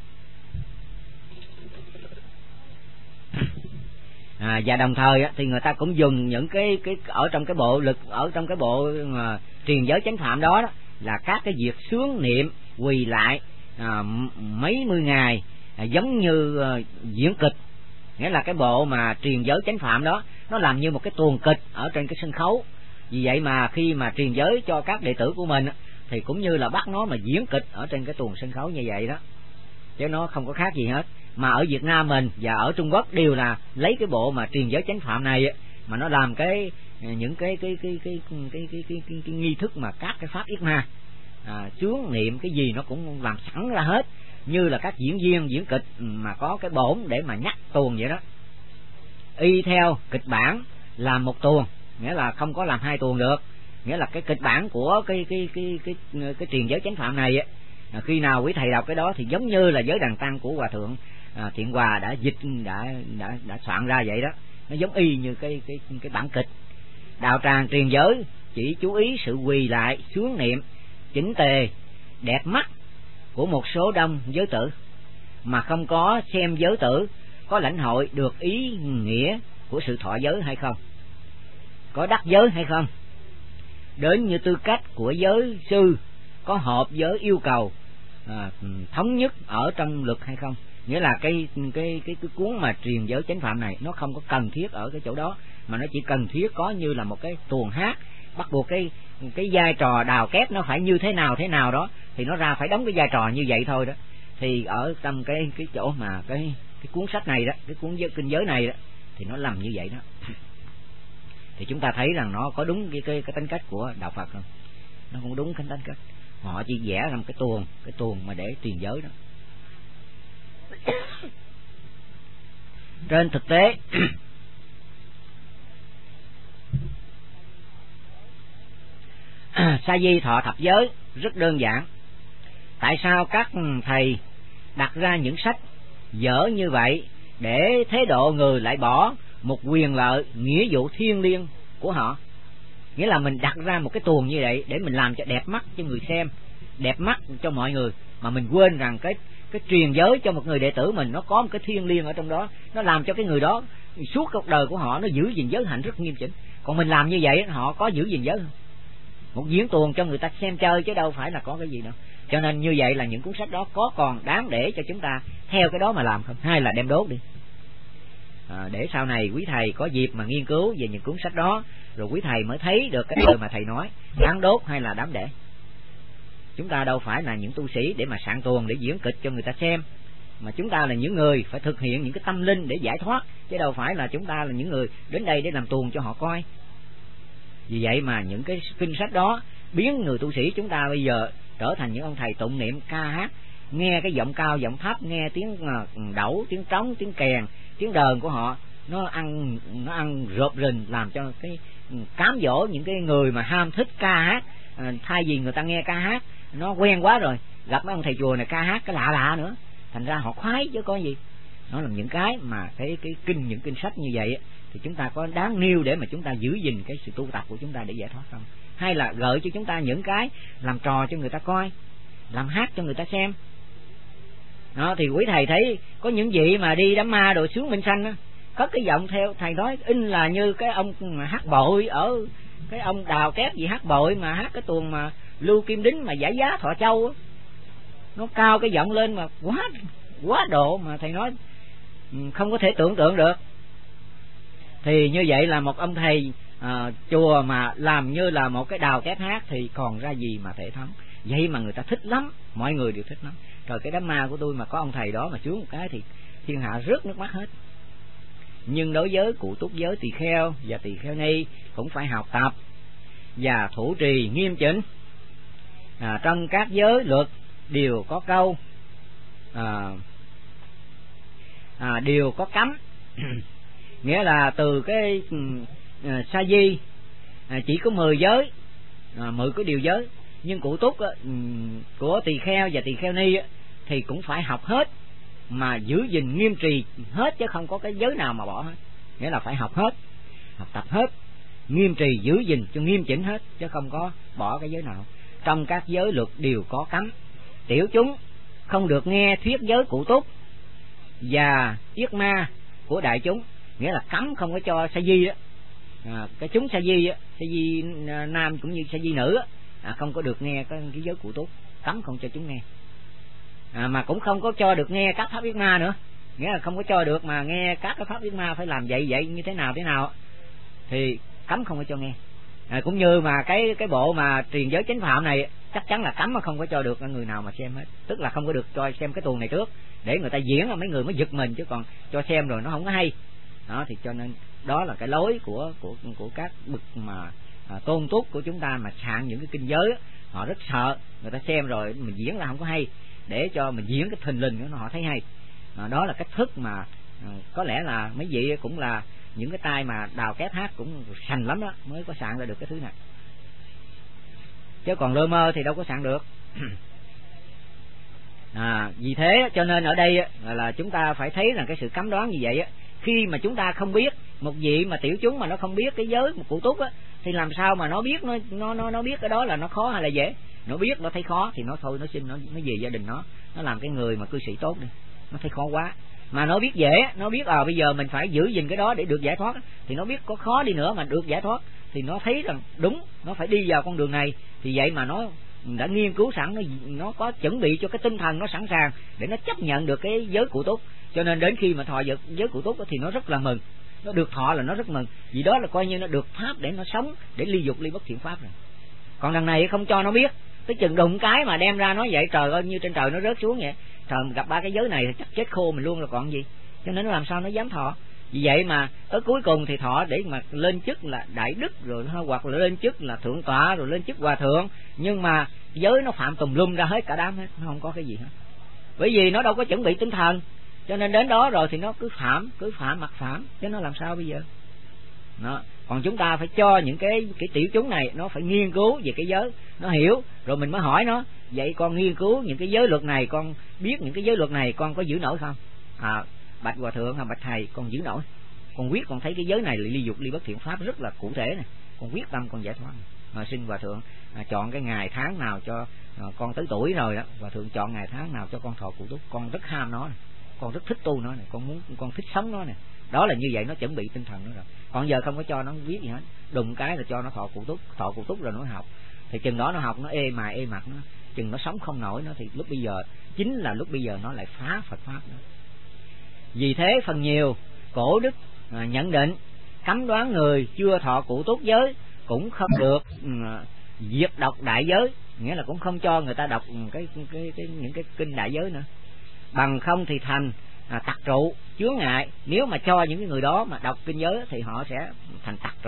Và đồng thời thì người ta cũng dùng những cái ở trong cái bộ luật, ở trong cái bộ truyền giới chánh phạm đó là các cái việc xướng niệm quỳ lại mấy mươi ngày, giống như diễn kịch. Nghĩa là cái bộ mà truyền giới chánh phạm đó nó làm như một cái tuồng kịch ở trên cái sân khấu. Vì vậy mà khi mà truyền giới cho các đệ tử của mình thì cũng như là bắt nó mà diễn kịch ở trên cái tuồng sân khấu như vậy đó, chứ nó không có khác gì hết. Mà ở Việt Nam mình và ở Trung Quốc đều là lấy cái bộ mà truyền giới chánh phạm này mà nó làm những cái nghi thức mà các cái pháp yết ma, chướng niệm cái gì nó cũng làm sẵn ra hết, như là các diễn viên diễn kịch mà có cái bổn để mà nhắc tuồng vậy đó. Y theo kịch bản làm một tuồng, nghĩa là không có làm hai tuồng được. Nghĩa là cái kịch bản của cái truyền giới chánh phạm này khi nào quý thầy đọc cái đó thì giống như là giới đàn tăng của hòa thượng Thiện Hòa đã dịch, đã soạn ra vậy đó. Nó giống y như cái bản kịch. Đạo tràng truyền giới chỉ chú ý sự quỳ lại, xướng niệm chỉnh tề, đẹp mắt của một số đông giới tử, mà không có xem giới tử có lãnh hội được ý nghĩa của sự thọ giới hay không, có đắc giới hay không, đến như tư cách của giới sư có hợp với yêu cầu thống nhất ở trong luật hay không. Nghĩa là cái cuốn mà truyền giới chánh phạm này nó không có cần thiết ở cái chỗ đó, mà nó chỉ cần thiết có như là một cái tuồng hát, bắt buộc cái vai trò đào kép nó phải như thế nào đó thì nó ra phải đóng cái vai trò như vậy thôi đó. Thì ở trong cái chỗ mà cái cuốn sách này đó, cái cuốn kinh giới này đó, thì nó làm như vậy đó. Thì chúng ta thấy rằng nó có đúng cái tính cách của đạo Phật không? Nó không đúng cái tính cách. Họ chỉ vẽ ra một cái tuồng mà để truyền giới đó. Trên thực tế Sa Di thọ thập giới rất đơn giản. Tại sao các thầy đặt ra những sách dở như vậy để thế độ người lại bỏ một quyền lợi nghĩa vụ thiêng liêng của họ? Nghĩa là mình đặt ra một cái tuồng như vậy để mình làm cho đẹp mắt cho người xem, đẹp mắt cho mọi người, mà mình quên rằng cái truyền giới cho một người đệ tử mình nó có một cái thiêng liêng ở trong đó, nó làm cho cái người đó suốt cuộc đời của họ nó giữ gìn giới hạnh rất nghiêm chỉnh. Còn mình làm như vậy họ có giữ gìn giới không? Một diễn tuồng cho người ta xem chơi chứ đâu phải là có cái gì đâu. Cho nên như vậy là những cuốn sách đó có còn đáng để cho chúng ta theo cái đó mà làm không, hay là đem đốt đi. để sau này quý thầy có dịp mà nghiên cứu về những cuốn sách đó, rồi quý thầy mới thấy được cái lời mà thầy nói đáng đốt hay là đáng để. Chúng ta đâu phải là những tu sĩ để mà sạn tuồng để diễn kịch cho người ta xem, mà chúng ta là những người phải thực hiện những cái tâm linh để giải thoát, chứ đâu phải là chúng ta là những người đến đây để làm tuồng cho họ coi. Vì vậy mà những cái kinh sách đó biến người tu sĩ chúng ta bây giờ trở thành những ông thầy tụng niệm ca hát, nghe cái giọng cao giọng thấp, nghe tiếng đẩu, tiếng trống, tiếng kèn, tiếng đờn của họ, nó ăn rộp rình, làm cho cái cám dỗ những cái người mà ham thích ca hát. Thay vì người ta nghe ca hát nó quen quá rồi, gặp mấy ông thầy chùa này ca hát cái lạ lạ nữa, thành ra họ khoái chứ có gì. Nó là những cái mà những kinh sách như vậy thì chúng ta có đáng nêu để mà chúng ta giữ gìn cái sự tu tập của chúng ta để giải thoát không? Hay là gợi cho chúng ta những cái làm trò cho người ta coi, làm hát cho người ta xem? Đó, thì quý thầy thấy có những vị mà đi đám ma đồ xuống Minh Sanh á, có cái giọng theo thầy nói in là như cái ông mà hát bội ở cái ông Đào Kép gì hát bội mà hát cái tuồng mà Lưu Kim Đính mà giải giá Thọ Châu á, nó cao cái giọng lên mà quá độ mà thầy nói không có thể tưởng tượng được. Thì như vậy là một ông thầy chùa mà làm như là một cái Đào Kép hát thì còn ra gì mà thể thống. Vậy mà người ta thích lắm, mọi người đều thích lắm. Rồi cái đám ma của tôi mà có ông thầy đó mà xuống một cái thì thiên hạ rớt nước mắt hết. Nhưng đối với cụ túc giới tỳ kheo và tỳ kheo ni cũng phải học tập và thủ trì nghiêm chỉnh. Trong các giới luật đều có câu đều có cấm. Nghĩa là từ cái sa di chỉ có 10 giới, 10 cái điều giới, nhưng cụ túc của tỳ kheo và tỳ kheo ni thì cũng phải học hết, mà giữ gìn nghiêm trì hết, chứ không có cái giới nào mà bỏ hết. Nghĩa là phải học hết, học tập hết, nghiêm trì giữ gìn cho nghiêm chỉnh hết, chứ không có bỏ cái giới nào. Trong các giới luật đều có cấm. Tiểu chúng không được nghe thuyết giới cụ túc và yết ma của đại chúng. Nghĩa là cấm không có cho sa di đó, cái chúng sa di nam cũng như sa di nữ không có được nghe cái giới cụ túc, cấm không cho chúng nghe. Mà cũng không có cho được nghe các pháp yết ma nữa. Nghĩa là không có cho được mà nghe các cái pháp yết ma phải làm vậy như thế nào thì cấm không có cho nghe. Cũng như mà cái bộ mà truyền giới chánh phạm này chắc chắn là cấm, mà không có cho được người nào mà xem hết. Tức là không có được cho xem cái tuồng này trước để người ta diễn, mấy người mới giật mình, chứ còn cho xem rồi nó không có hay. Đó, thì cho nên đó là cái lối của các bậc mà tôn túc của chúng ta mà soạn những cái kinh giới. Họ rất sợ người ta xem rồi mình diễn là không có hay, để cho mình diễn cái thình lình nó họ thấy hay. Đó là cách thức mà có lẽ là mấy vị cũng là những cái tay mà Đào Kép hát cũng sành lắm đó mới có soạn ra được cái thứ này, chứ còn lơ mơ thì đâu có soạn được. Vì thế cho nên ở đây là chúng ta phải thấy rằng cái sự cấm đoán như vậy khi mà chúng ta không biết, một vị mà tiểu chúng mà nó không biết cái giới cụ túc thì làm sao mà nó biết nó biết cái đó là nó khó hay là dễ. Nó biết, nó thấy khó thì nó thôi, nó xin nó về gia đình nó làm cái người mà cư sĩ tốt đi. Nó thấy khó quá, mà nó biết dễ, nó biết bây giờ mình phải giữ gìn cái đó để được giải thoát, thì nó biết có khó đi nữa mà được giải thoát thì nó thấy rằng đúng, nó phải đi vào con đường này. Thì vậy mà nó đã nghiên cứu sẵn, nó có chuẩn bị cho cái tinh thần nó sẵn sàng để nó chấp nhận được cái giới cụ túc. Cho nên đến khi mà thọ giới cụ túc thì nó rất là mừng, nó được thọ là nó rất mừng, vì đó là coi như nó được pháp để nó sống, để ly dục ly bất thiện pháp rồi. Còn đằng này không cho nó biết, tới chừng đụng cái mà đem ra nói vậy, trời ơi như trên trời nó rớt xuống vậy. Trời, gặp ba cái giới này thì chắc chết khô mình luôn rồi còn gì. Cho nên nó làm sao nó dám thọ. Vì vậy mà tới cuối cùng thì thọ để mà lên chức là đại đức rồi, hoặc là lên chức là thượng tọa, rồi lên chức hòa thượng. Nhưng mà giới nó phạm tùm lum ra hết cả đám hết, nó không có cái gì hết. Bởi vì nó đâu có chuẩn bị tinh thần, cho nên đến đó rồi thì nó cứ phạm mặc phạm, chứ nó làm sao bây giờ. Đó. Còn chúng ta phải cho những cái tiểu chúng này nó phải nghiên cứu về cái giới, nó hiểu rồi mình mới hỏi nó, vậy con nghiên cứu những cái giới luật này, con biết những cái giới luật này, con có giữ nổi không? Bạch hòa thượng bạch thầy, con giữ nổi. Con quyết, con thấy cái giới này là ly dục ly bất thiện pháp rất là cụ thể này, con quyết tâm con giải thoát. Xin hòa thượng chọn cái ngày tháng nào cho con tới tuổi rồi đó, hòa thượng chọn ngày tháng nào cho con thọ cụ túc. Con rất ham nó này, con rất thích tu nó này, con thích sống nó này. Đó là như vậy, nó chuẩn bị tinh thần nó rồi. Còn giờ không có cho nó biết gì hết, đùng cái là cho nó thọ cụ túc rồi nó học. Thì chừng đó nó học nó ê mặt nó, chừng nó sống không nổi nó, thì lúc bây giờ chính là lúc bây giờ nó lại phá Phật pháp nữa. Vì thế phần nhiều cổ đức nhận định cấm đoán người chưa thọ cụ túc giới cũng không được diệt đọc đại giới, nghĩa là cũng không cho người ta đọc những cái kinh đại giới nữa, bằng không thì thành tặc trụ chướng ngại. Nếu mà cho những cái người đó mà đọc kinh giới thì họ sẽ thành tặc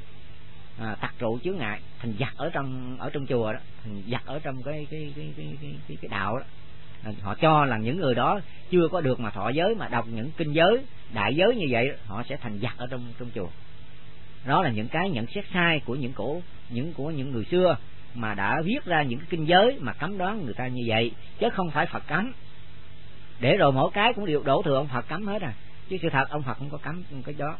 trụ chướng ngại, thành giặc ở trong chùa đó, thành giặc ở trong cái đạo đó. Họ cho là những người đó chưa có được mà thọ giới mà đọc những kinh giới đại giới như vậy, họ sẽ thành giặc ở trong chùa. Đó là những cái nhận xét sai của những người xưa mà đã viết ra những cái kinh giới mà cấm đoán người ta như vậy, chứ không phải Phật cấm. Để rồi mỗi cái cũng đều đổ thừa ông Phật cấm hết chứ sự thật ông Phật không có cấm cái đó.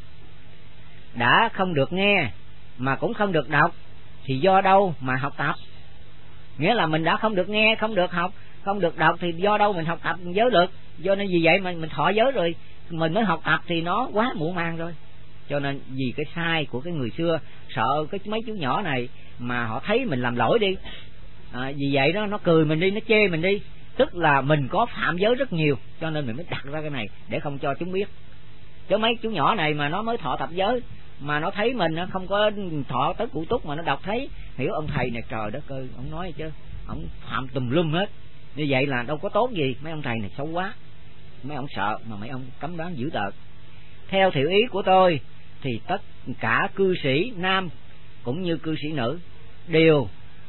Đã không được nghe mà cũng không được đọc thì do đâu mà học tập? Nghĩa là mình đã không được nghe, không được học, không được đọc thì do đâu mình học tập giới được? Do nên vì vậy mà mình thọ giới rồi mình mới học tập thì nó quá muộn màng rồi. Cho nên vì cái sai của cái người xưa, sợ cái mấy chú nhỏ này mà họ thấy mình làm lỗi đi, vì vậy đó nó cười mình đi, nó chê mình đi, tức là mình có phạm giới rất nhiều, cho nên mình mới đặt ra cái này để không cho chúng biết. Chứ mấy chú nhỏ này mà nó mới thọ tập giới mà nó thấy mình nó không có thọ tới cụ túc mà nó đọc thấy, hiểu ông thầy này trời đất ơi, ông nói chứ ông phạm tùm lum hết, như vậy là đâu có tốt gì. Mấy ông thầy này xấu quá, mấy ông sợ mà mấy ông cấm đoán dữ tợn. Theo thiệu ý của tôi thì tất cả cư sĩ nam cũng như cư sĩ nữ đều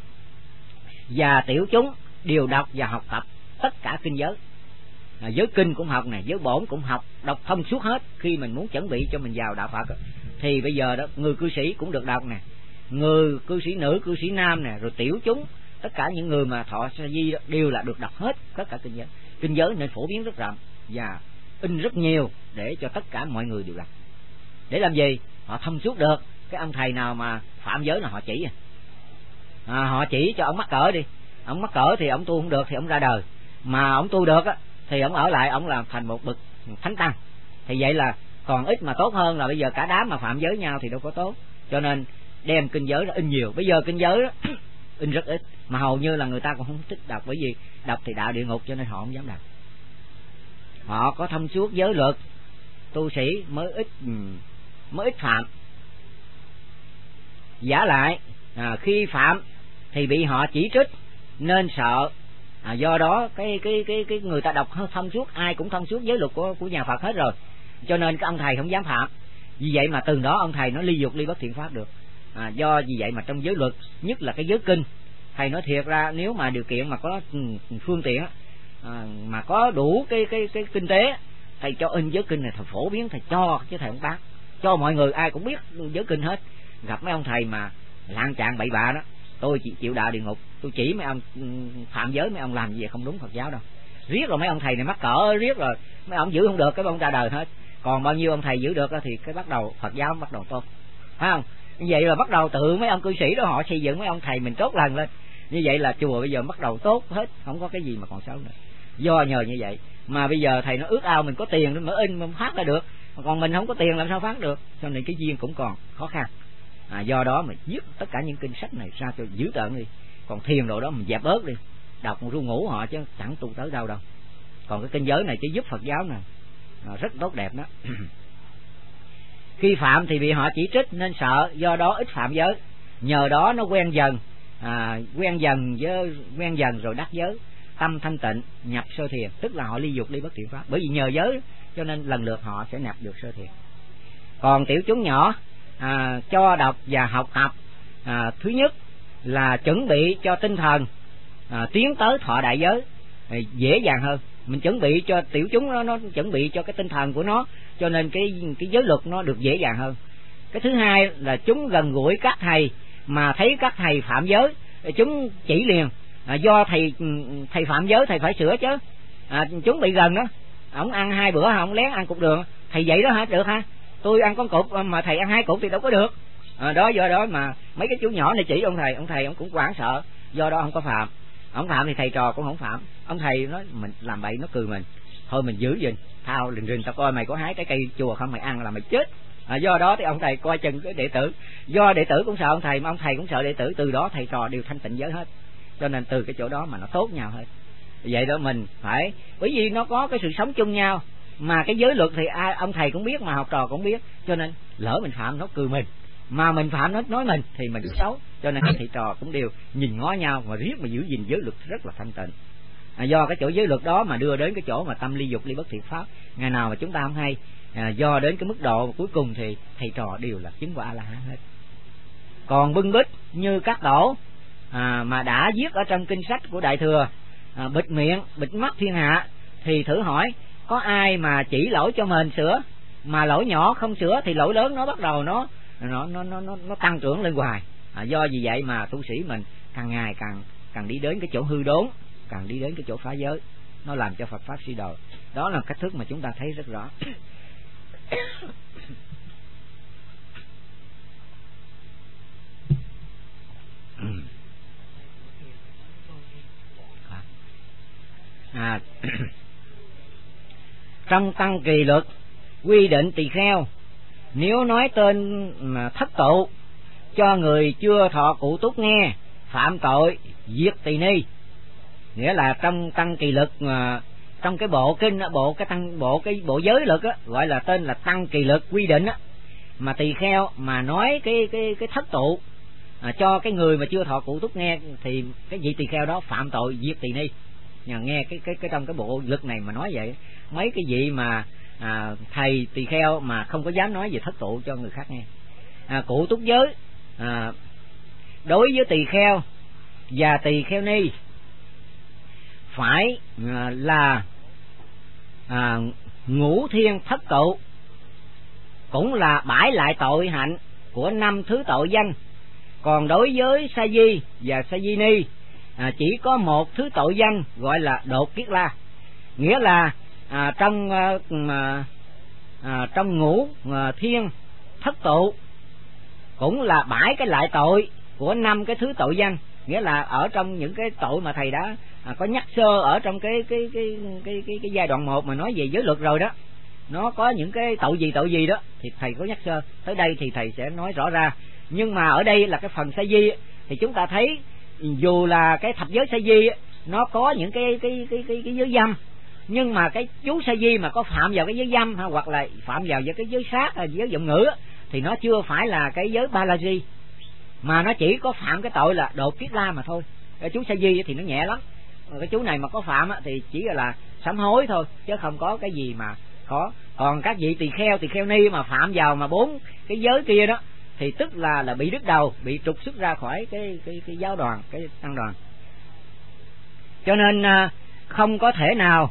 và tiểu chúng đều đọc và học tập tất cả kinh giới. Giới kinh cũng học này, giới bổn cũng học, đọc thông suốt hết. Khi mình muốn chuẩn bị cho mình vào đạo Phật thì bây giờ đó người cư sĩ cũng được đọc nè, người cư sĩ nữ, cư sĩ nam nè, rồi tiểu chúng, tất cả những người mà thọ sa di đều là được đọc hết tất cả kinh giới. Kinh giới nên phổ biến rất rộng và in rất nhiều để cho tất cả mọi người đều đọc. Để làm gì? Họ thông suốt được. Cái ông thầy nào mà phạm giới là họ chỉ họ chỉ cho ông mắc cỡ đi, ông mắc cỡ thì ông tu không được thì ông ra đời, mà ông tu được thì ông ở lại, ông làm thành một bậc thánh tăng. Thì vậy là còn ít mà tốt hơn là bây giờ cả đám mà phạm giới nhau thì đâu có tốt. Cho nên đem kinh giới ra in nhiều. Bây giờ kinh giới đó, in rất ít mà hầu như là người ta cũng không thích đọc, bởi vì đọc thì đạo địa ngục cho nên họ không dám đọc. Họ có thông suốt giới luật, tu sĩ mới ít phạm. Giả lại khi phạm thì bị họ chỉ trích nên sợ, do đó cái người ta đọc thông suốt, ai cũng thông suốt giới luật của nhà Phật hết rồi, cho nên cái ông thầy không dám phạm. Vì vậy mà từ đó ông thầy nó ly dục ly bất thiện pháp được. Do vì vậy mà trong giới luật, nhất là cái giới kinh, thầy nói thiệt ra nếu mà điều kiện mà có phương tiện mà có đủ cái kinh tế, thầy cho in giới kinh này, thầy phổ biến, thầy cho, chứ thầy không bán, cho mọi người ai cũng biết giới kinh hết. Gặp mấy ông thầy mà lạng trạng bậy bạ đó, tôi chỉ chịu đạo địa ngục. Tôi chỉ mấy ông phạm giới, mấy ông làm gì vậy không đúng Phật giáo đâu. Riết rồi mấy ông thầy này mắc cỡ, riết rồi mấy ông giữ không được, cái ông ra đời hết. Còn bao nhiêu ông thầy giữ được thì cái bắt đầu Phật giáo bắt đầu tốt, phải không? Như vậy là bắt đầu tự mấy ông cư sĩ đó họ xây dựng mấy ông thầy mình tốt lần lên. Như vậy là chùa bây giờ bắt đầu tốt hết, không có cái gì mà còn xấu nữa. Do nhờ như vậy mà bây giờ thầy nó ước ao mình có tiền mới in mới phát ra được, còn mình không có tiền làm sao phát được, cho nên cái duyên cũng còn khó khăn. Do đó mình viết tất cả những kinh sách này ra cho dữ tợn đi. Còn thiền đồ đó mình dẹp bớt đi, đọc một ru ngủ họ chứ chẳng tu tới đâu đâu. Còn cái kinh giới này chỉ giúp Phật giáo này rất tốt đẹp đó. Khi phạm thì bị họ chỉ trích nên sợ, do đó ít phạm giới. Nhờ đó nó quen dần rồi đắc giới, tâm thanh tịnh, nhập sơ thiền, tức là họ ly dục ly bất thiện pháp. Bởi vì nhờ giới cho nên lần lượt họ sẽ nhập được sơ thiền. Còn tiểu chúng nhỏ cho đọc và học tập, thứ nhất là chuẩn bị cho tinh thần tiến tới thọ đại giới dễ dàng hơn. Mình chuẩn bị cho tiểu chúng nó chuẩn bị cho cái tinh thần của nó, cho nên cái giới luật nó được dễ dàng hơn. Cái thứ hai là chúng gần gũi các thầy, mà thấy các thầy phạm giới chúng chỉ liền, do thầy phạm giới thầy phải sửa chứ. Chúng bị gần đó, ổng ăn 2 bữa ổng lén ăn cục đường, thầy vậy đó hả, được ha? Tôi ăn con cục mà thầy ăn 2 cục thì đâu có được. Đó, do đó mà mấy cái chú nhỏ này chỉ ông thầy ông cũng hoảng sợ, do đó không có phạm. Ông phạm thì thầy trò cũng không phạm. Ông thầy nói mình làm bậy, nó cười mình, thôi mình giữ gìn, thao rình rình tao coi mày có hái trái cây chùa không, mày ăn là mày chết. Do đó thì ông thầy coi chừng cái đệ tử, do đệ tử cũng sợ ông thầy mà ông thầy cũng sợ đệ tử, từ đó thầy trò đều thanh tịnh giới hết. Cho nên từ cái chỗ đó mà nó tốt nhau hết. Vậy đó mình phải, bởi vì nó có cái sự sống chung nhau, mà cái giới luật thì ông thầy cũng biết mà học trò cũng biết, cho nên lỡ mình phạm nó cười mình, mà mình phạm nó nói mình thì mình xấu, cho nên các thầy trò cũng đều nhìn ngó nhau và riết mà giữ gìn giới luật rất là thanh tịnh. Do cái chỗ giới luật đó mà đưa đến cái chỗ mà tâm ly dục ly bất thiện pháp, ngày nào mà chúng ta không hay, do đến cái mức độ cuối cùng thì thầy trò đều là chứng quả A-la-hán hết. Còn bưng bít như các tổ mà đã viết ở trong kinh sách của Đại Thừa, bịt miệng bịt mắt thiên hạ, thì thử hỏi có ai mà chỉ lỗi cho mình sửa, mà lỗi nhỏ không sửa thì lỗi lớn nó bắt đầu nó tăng trưởng lên hoài. Do vì vậy mà tu sĩ mình càng ngày càng đi đến cái chỗ hư đốn, càng đi đến cái chỗ phá giới, nó làm cho Phật pháp suy đồi. Đó là cách thức mà chúng ta thấy rất rõ. Trong Tăng Kỳ Luật quy định tỳ kheo nếu nói tên thất tụ cho người chưa thọ cụ túc nghe, phạm tội diệt tỳ ni. Nghĩa là trong Tăng Kỳ Luật, trong cái bộ kinh, bộ giới luật á, gọi là tên là Tăng Kỳ Luật quy định á, mà tỳ kheo mà nói cái thất tụ cho cái người mà chưa thọ cụ túc nghe thì cái vị tỳ kheo đó phạm tội diệt tỳ ni. Nghe cái trong cái bộ luật này mà nói vậy, mấy cái vị mà thầy tỳ kheo mà không có dám nói về thất tụ cho người khác nghe. Cụ túc giới đối với tỳ kheo và tỳ kheo ni phải là ngũ thiên thất tụ, cũng là bãi lại tội hạnh của 5 thứ tội danh. Còn đối với sa di và sa di ni chỉ có một thứ tội danh gọi là đột kiết la. Nghĩa là trong ngũ thiên thất tụ cũng là bãi cái lại tội của 5 cái thứ tội danh. Nghĩa là ở trong những cái tội mà thầy đã có nhắc sơ ở trong cái giai đoạn 1 mà nói về giới luật rồi đó, nó có những cái tội gì đó thì thầy có nhắc sơ, tới đây thì thầy sẽ nói rõ ra. Nhưng mà ở đây là cái phần sa di thì chúng ta thấy dù là cái thập giới sa di nó có những cái giới dâm, nhưng mà cái chú sa di mà có phạm vào cái giới dâm hoặc là phạm vào cái giới sát hay giới dụng ngữ thì nó chưa phải là cái giới ba la di, mà nó chỉ có phạm cái tội là đột kiết la mà thôi. Cái chú sa di thì nó nhẹ lắm, cái chú này mà có phạm thì chỉ là sám hối thôi, chứ không có cái gì mà khó. Còn các vị tỳ kheo ni mà phạm vào mà 4 cái giới kia đó thì tức là bị đứt đầu, bị trục xuất ra khỏi cái giáo đoàn, cái tăng đoàn. Cho nên không có thể nào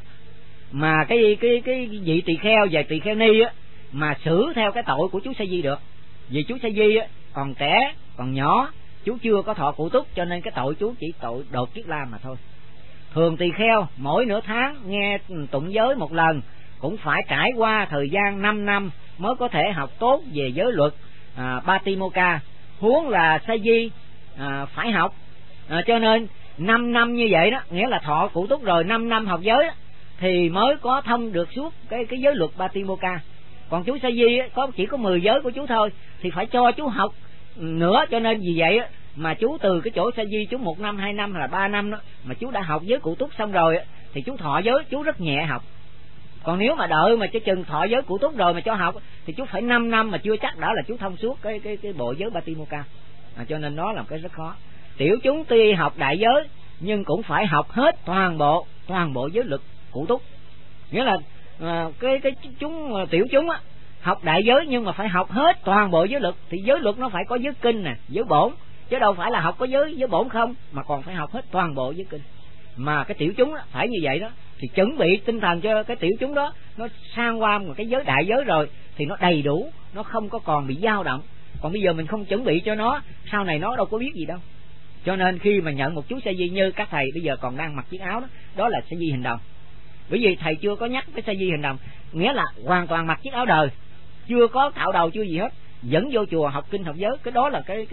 mà cái vị tỳ kheo và tỳ kheo ni á mà xử theo cái tội của chú sa di được. Vì chú sa di á còn trẻ, còn nhỏ, chú chưa có thọ cụ túc, cho nên cái tội chú chỉ tội đột kiết la mà thôi. Thường tỳ kheo mỗi nửa tháng nghe tụng giới một lần, cũng phải trải qua thời gian 5 năm mới có thể học tốt về giới luật Patimokkha, huống là sa di phải học. Cho nên 5 năm như vậy đó, nghĩa là thọ cụ túc rồi 5 năm học giới đó, thì mới có thông được suốt cái giới luật Patimokkha. Còn chú sa di chỉ có 10 giới của chú thôi thì phải cho chú học nữa. Cho nên vì vậy mà chú từ cái chỗ sa di chú 1 năm 2 năm hay là 3 năm đó mà chú đã học giới cụ túc xong rồi thì chú thọ giới chú rất nhẹ học. Còn nếu mà đợi mà cho chừng thọ giới cụ túc rồi mà cho học thì chú phải 5 năm mà chưa chắc đã là chú thông suốt cái bộ giới Patimokkha. Cho nên nó là cái rất khó. Tiểu chúng tuy học đại giới nhưng cũng phải học hết toàn bộ giới luật cụ túc. Nghĩa là cái chúng tiểu chúng á học đại giới nhưng mà phải học hết toàn bộ giới luật. Thì giới luật nó phải có giới kinh nè, giới bổn, chứ đâu phải là học có giới bổn không, mà còn phải học hết toàn bộ giới kinh. Mà cái tiểu chúng đó, phải như vậy đó, thì chuẩn bị tinh thần cho cái tiểu chúng đó nó sang qua một cái giới đại giới rồi thì nó đầy đủ, nó không có còn bị dao động. Còn bây giờ mình không chuẩn bị cho nó, sau này nó đâu có biết gì đâu. Cho nên khi mà nhận một chú sa di như các thầy bây giờ còn đang mặc chiếc áo đó, đó là sa di hình đồng. Bởi vì thầy chưa có nhắc cái sa di hình đồng, nghĩa là hoàn toàn mặc chiếc áo đời, chưa có cạo đầu chưa gì hết, dẫn vô chùa học kinh học giới. Cái đó là cái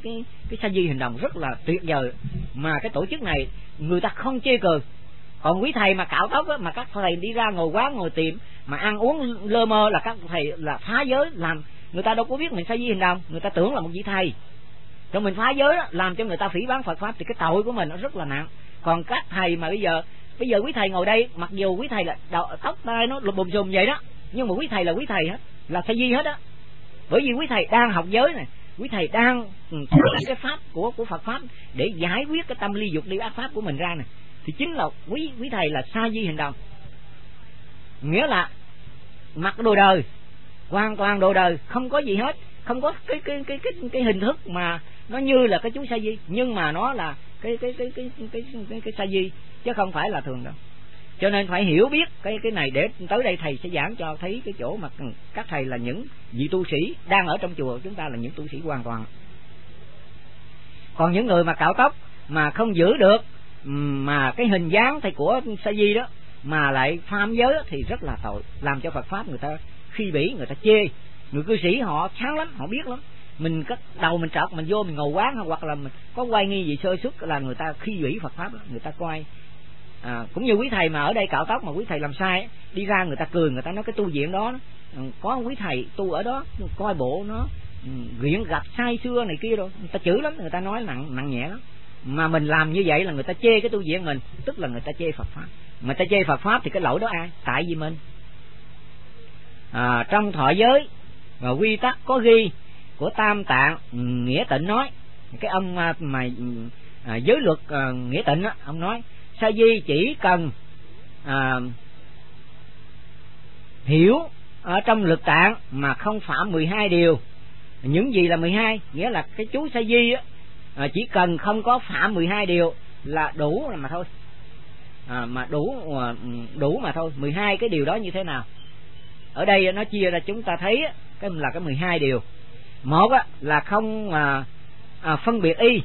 sa di hình đồng rất là tuyệt vời, mà cái tổ chức này người ta không chê cười. Còn quý thầy mà cạo tóc á, mà các thầy đi ra ngồi quán ngồi tiệm mà ăn uống lơ mơ là các thầy là phá giới, làm người ta đâu có biết mình sa di hình đồng, người ta tưởng là một vị thầy. Rồi mình phá giới đó, làm cho người ta phỉ báng Phật pháp thì cái tội của mình nó rất là nặng. Còn các thầy mà bây giờ Bây giờ quý thầy ngồi đây, mặc dù quý thầy là tóc tai nó lùm xùm vậy đó, nhưng mà quý thầy là quý thầy hết, là sa di hết á. Bởi vì quý thầy đang học giới này, quý thầy đang cái pháp của Phật pháp để giải quyết cái tâm ly dục ly ác pháp của mình ra này, thì chính là quý thầy là sa di hành đồng. Nghĩa là mặc đồ đời, hoàn toàn đồ đời, không có gì hết, không có cái hình thức mà nó như là cái chú sa di, nhưng mà nó là cái sa di chứ không phải là thường đâu. Cho nên phải hiểu biết cái này, để tới đây thầy sẽ giảng cho thấy cái chỗ mà các thầy là những vị tu sĩ đang ở trong chùa chúng ta là những tu sĩ hoàn toàn. Còn những người mà cạo tóc mà không giữ được mà cái hình dáng thì của sa di đó mà lại phạm giới thì rất là tội, làm cho Phật pháp người ta khi bỉ, người ta chê. Người cư sĩ họ sáng lắm, họ biết lắm. Mình cất đầu mình trợt mình vô mình ngồi quán, hoặc là mình có quay nghi gì sơ xuất là người ta khi bỉ Phật pháp đó, người ta coi. Cũng như quý thầy mà ở đây cạo tóc mà quý thầy làm sai, đi ra người ta cười, người ta nói cái tu viện đó có quý thầy tu ở đó coi bộ nó viện gạch sai xưa này kia rồi, người ta chửi lắm, người ta nói nặng nhẹ lắm. Mà mình làm như vậy là người ta chê cái tu viện mình, tức là người ta chê Phật pháp. Người ta chê Phật pháp thì cái lỗi đó ai? Tại vì mình. Trong thọ giới và quy tắc có ghi của Tam Tạng Nghĩa Tịnh nói, cái ông mà giới luật Nghĩa Tịnh á, ông nói sa di chỉ cần hiểu ở trong lực tạng mà không phạm 12 điều. Những gì là 12? Nghĩa là cái chú sa di á, chỉ cần không có phạm 12 điều là đủ mà thôi. Mà đủ mà thôi. 12 cái điều đó như thế nào? Ở đây nó chia ra chúng ta thấy cái là cái 12 điều. Một là không phân biệt y,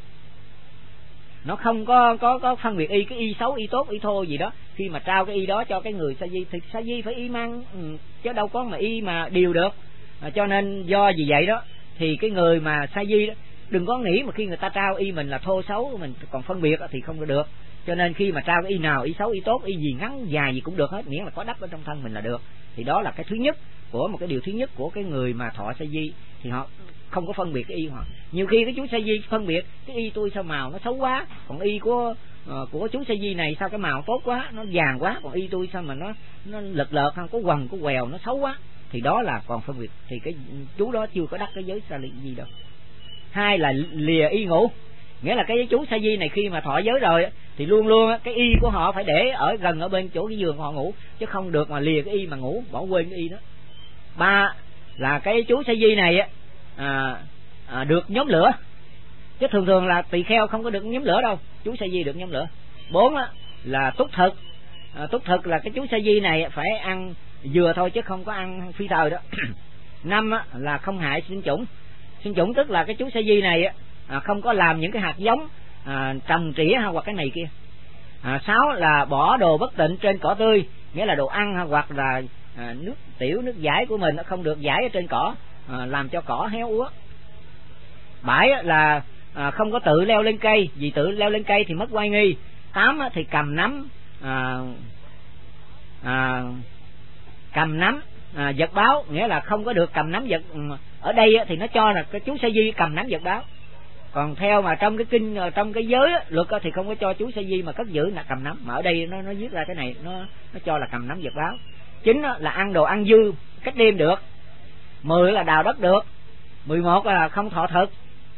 nó không có phân biệt y, cái y xấu, y tốt, y thô gì đó. Khi mà trao cái y đó cho cái người sa di thì sa di phải y mang, chứ đâu có mà y mà điều được. Cho nên do vì vậy đó thì cái người mà sa di đó đừng có nghĩ mà khi người ta trao y mình là thô xấu, mình còn phân biệt thì không được. Cho nên khi mà trao cái y nào, y xấu, y tốt, y gì ngắn dài gì cũng được hết, miễn là có đắp ở trong thân mình là được. Thì đó là cái thứ nhất, của một cái điều thứ nhất của cái người mà thọ sa di, thì họ không có phân biệt cái y họ. Nhiều khi cái chú sa di phân biệt cái y tôi sao màu nó xấu quá, còn y của chú sa di này sao cái màu tốt quá, nó vàng quá, còn y tôi sao mà nó lật lợt, không có quầng, có quèo, nó xấu quá, thì đó là còn phân biệt. Thì cái chú đó chưa có đắc cái giới sa di đâu. Hai là lìa y ngủ, nghĩa là cái chú sa di này khi mà thọ giới rồi thì luôn luôn cái y của họ phải để ở gần ở bên chỗ cái giường họ ngủ, chứ không được mà lìa cái y mà ngủ, bỏ quên cái y đó. Ba là cái chú sa di này được nhóm lửa, chứ thường là tỳ kheo không có được nhóm lửa đâu, chú sa di được nhóm lửa. Bốn là túc thực. Túc thực là cái chú sa di này phải ăn dừa thôi chứ không có ăn phi thời đó. Năm là không hại sinh chủng. Sinh chủng tức là cái chú sa di này không có làm những cái hạt giống trồng trĩa hoặc cái này kia. 6 là bỏ đồ bất tịnh trên cỏ tươi, nghĩa là đồ ăn hoặc là nước tiểu, nước giải của mình nó không được giải ở trên cỏ, làm cho cỏ héo úa. 7 là không có tự leo lên cây, vì tự leo lên cây thì mất oai nghi. 8 thì cầm nắm vật báo, nghĩa là không có được cầm nắm vật. Ở đây thì nó cho là cái chú sa di cầm nắm vật báo, còn theo mà trong cái kinh, trong cái giới luật thì không có cho chú sa di mà cất giữ là cầm nắm, mà ở đây nó viết ra cái này, nó cho là cầm nắm vật báo. 9 là ăn đồ ăn dư cách đêm được. 10 là đào đất được. 11 là không thọ thực,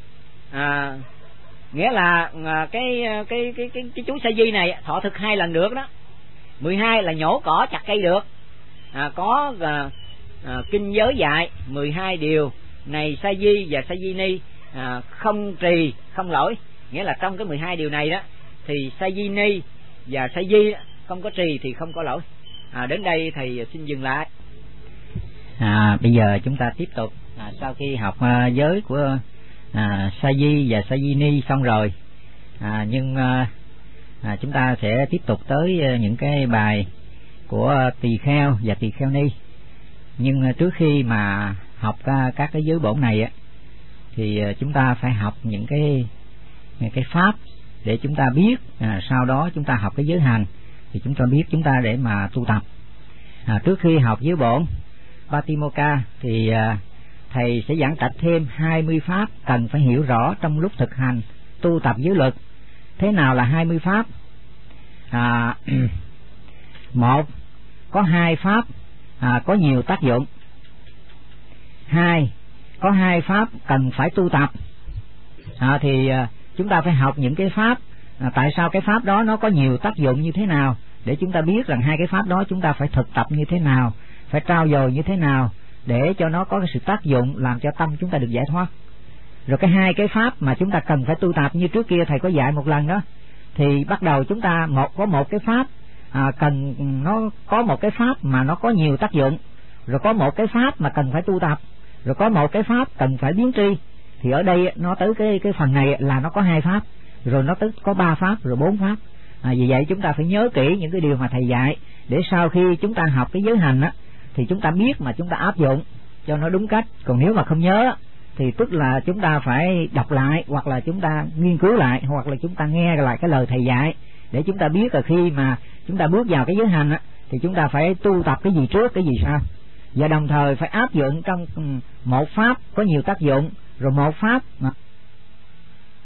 nghĩa là cái chú sa di này thọ thực 2 lần được đó. 12 là nhổ cỏ chặt cây được. Có kinh giới dạy 12 điều này sa di và sa di ni không trì không lỗi, nghĩa là trong cái 12 điều này đó thì sa di ni và sa di không có trì thì không có lỗi. Đến đây thầy xin dừng lại. Bây giờ chúng ta tiếp tục, sau khi học giới của sa di và sa di ni xong rồi, nhưng chúng ta sẽ tiếp tục tới những cái bài của tỳ kheo và tỳ kheo ni. Nhưng trước khi mà học các cái giới bổn này thì chúng ta phải học những cái pháp để chúng ta biết, sau đó chúng ta học cái giới hành thì chúng ta biết chúng ta để mà tu tập. Trước khi học giới bổn Patimokkha thì thầy sẽ giảng trạch thêm 20 pháp cần phải hiểu rõ trong lúc thực hành tu tập giới luật. Thế nào là 20 pháp? một, có hai pháp có nhiều tác dụng. Hai, có hai pháp cần phải tu tập. Thì chúng ta phải học những cái pháp, tại sao cái pháp đó nó có nhiều tác dụng như thế nào, để chúng ta biết rằng hai cái pháp đó chúng ta phải thực tập như thế nào, phải trau dồi như thế nào để cho nó có cái sự tác dụng làm cho tâm chúng ta được giải thoát. Rồi cái hai cái pháp mà chúng ta cần phải tu tập như trước kia thầy có dạy một lần đó, thì bắt đầu chúng ta có một cái pháp nó có một cái pháp mà nó có nhiều tác dụng, rồi có một cái pháp mà cần phải tu tập, rồi có một cái pháp cần phải biến tri. Thì ở đây nó tới cái phần này là nó có hai pháp, rồi nó tới có ba pháp, rồi bốn pháp. Vì vậy chúng ta phải nhớ kỹ những cái điều mà thầy dạy, để sau khi chúng ta học cái giới hành thì chúng ta biết mà chúng ta áp dụng cho nó đúng cách. Còn nếu mà không nhớ thì tức là chúng ta phải đọc lại, hoặc là chúng ta nghiên cứu lại, hoặc là chúng ta nghe lại cái lời thầy dạy, để chúng ta biết là khi mà chúng ta bước vào cái giới hành thì chúng ta phải tu tập cái gì trước, cái gì sau, và đồng thời phải áp dụng trong một pháp có nhiều tác dụng, rồi một pháp